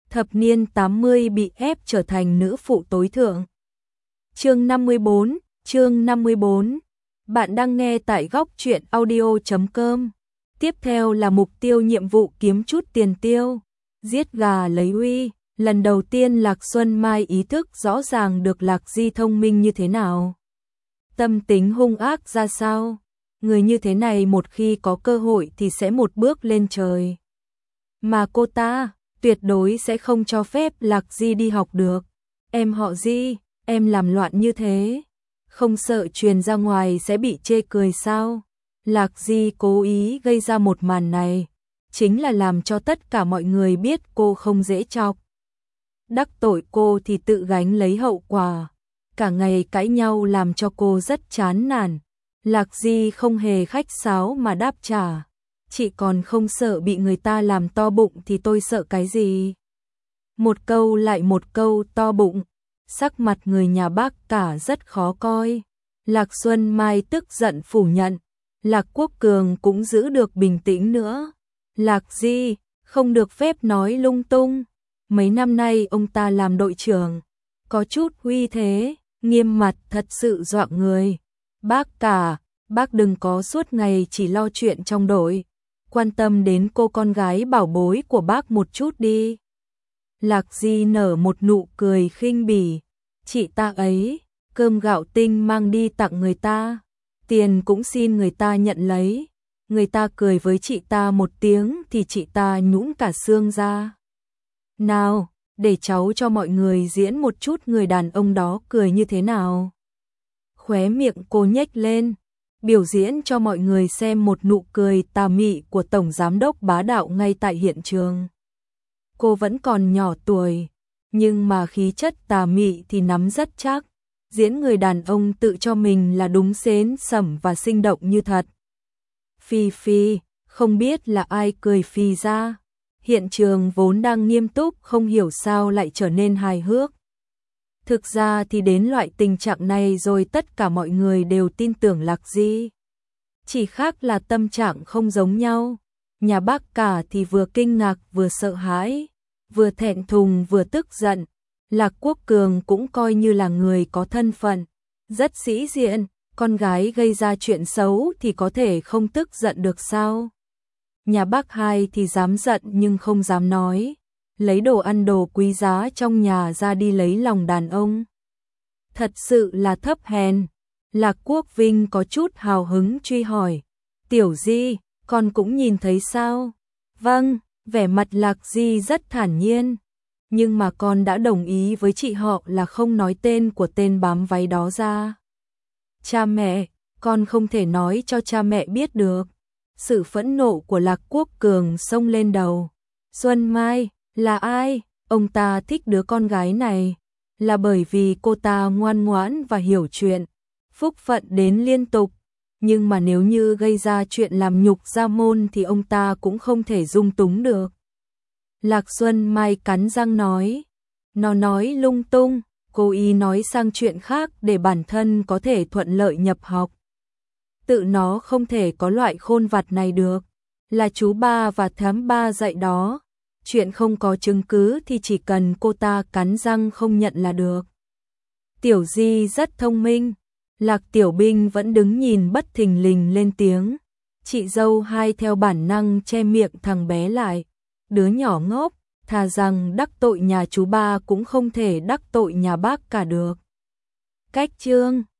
thập niên 80 bị ép trở thành nữ phụ tối thượng. Chương 54. Bạn đang nghe tại góc truyện audio.com. Tiếp theo là mục tiêu nhiệm vụ kiếm chút tiền tiêu. Giết gà lấy uy. Lần đầu tiên Lạc Xuân Mai ý thức rõ ràng được Lạc Di thông minh như thế nào. Tâm tính hung ác ra sao. Người như thế này một khi có cơ hội thì sẽ một bước lên trời. Mà cô ta tuyệt đối sẽ không cho phép Lạc Di đi học được. Em họ Di, em làm loạn như thế, không sợ truyền ra ngoài sẽ bị chê cười sao? Lạc Di cố ý gây ra một màn này, chính là làm cho tất cả mọi người biết cô không dễ chọc. Đắc tội cô thì tự gánh lấy hậu quả. Cả ngày cãi nhau làm cho cô rất chán nản. Lạc Di không hề khách sáo mà đáp trả. Chị còn không sợ bị người ta làm to bụng thì tôi sợ cái gì? Một câu lại một câu to bụng. Sắc mặt người nhà bác cả rất khó coi. Lạc Xuân Mai tức giận phủ nhận. Lạc Quốc Cường cũng giữ được bình tĩnh nữa. Lạc Di, không được phép nói lung tung. Mấy năm nay ông ta làm đội trưởng, có chút uy thế, nghiêm mặt thật sự dọa người. Bác cả, bác đừng có suốt ngày chỉ lo chuyện trong đội. Quan tâm đến cô con gái bảo bối của bác một chút đi. Lạc Di nở một nụ cười khinh bỉ. Chị ta ấy, cơm gạo tinh mang đi tặng người ta, tiền cũng xin người ta nhận lấy. Người ta cười với chị ta một tiếng thì chị ta nhũn cả xương ra. Nào, để cháu cho mọi người diễn một chút người đàn ông đó cười như thế nào. Khóe miệng cô nhếch lên, biểu diễn cho mọi người xem một nụ cười tà mị của tổng giám đốc bá đạo ngay tại hiện trường. Cô vẫn còn nhỏ tuổi, nhưng mà khí chất tà mị thì nắm rất chắc. Diễn người đàn ông tự cho mình là đúng xến sẩm và sinh động như thật. Phi phi, không biết là ai cười phi ra. Hiện trường vốn đang nghiêm túc không hiểu sao lại trở nên hài hước. Thực ra thì đến loại tình trạng này rồi tất cả mọi người đều tin tưởng Lạc Di. Chỉ khác là tâm trạng không giống nhau. Nhà bác cả thì vừa kinh ngạc vừa sợ hãi, vừa thẹn thùng vừa tức giận. Lạc Quốc Cường cũng coi như là người có thân phận, rất sĩ diện, con gái gây ra chuyện xấu thì có thể không tức giận được sao? Nhà bác hai thì dám giận nhưng không dám nói, lấy đồ ăn đồ quý giá trong nhà ra đi lấy lòng đàn ông. Thật sự là thấp hèn. Lạc Quốc Vinh có chút hào hứng truy hỏi, Tiểu Di, con cũng nhìn thấy sao? Vâng, vẻ mặt Lạc Di rất thản nhiên. Nhưng mà con đã đồng ý với chị họ là không nói tên của tên bám váy đó ra. Cha mẹ, con không thể nói cho cha mẹ biết được. Sự phẫn nộ của Lạc Quốc Cường xông lên đầu. Xuân Mai, là ai? Ông ta thích đứa con gái này. Là bởi vì cô ta ngoan ngoãn và hiểu chuyện. Phúc phận đến liên tục. Nhưng mà nếu như gây ra chuyện làm nhục gia môn thì ông ta cũng không thể dung túng được. Lạc Xuân Mai cắn răng nói. Nó nói lung tung, cố ý nói sang chuyện khác để bản thân có thể thuận lợi nhập học. Tự nó không thể có loại khôn vặt này được. Là chú ba và thám ba dạy đó. Chuyện không có chứng cứ thì chỉ cần cô ta cắn răng không nhận là được. Tiểu Di rất thông minh. Lạc Tiểu Binh vẫn đứng nhìn bất thình lình lên tiếng. Chị dâu hai theo bản năng che miệng thằng bé lại. Đứa nhỏ ngốc, thà rằng đắc tội nhà chú ba cũng không thể đắc tội nhà bác cả được. Cách chương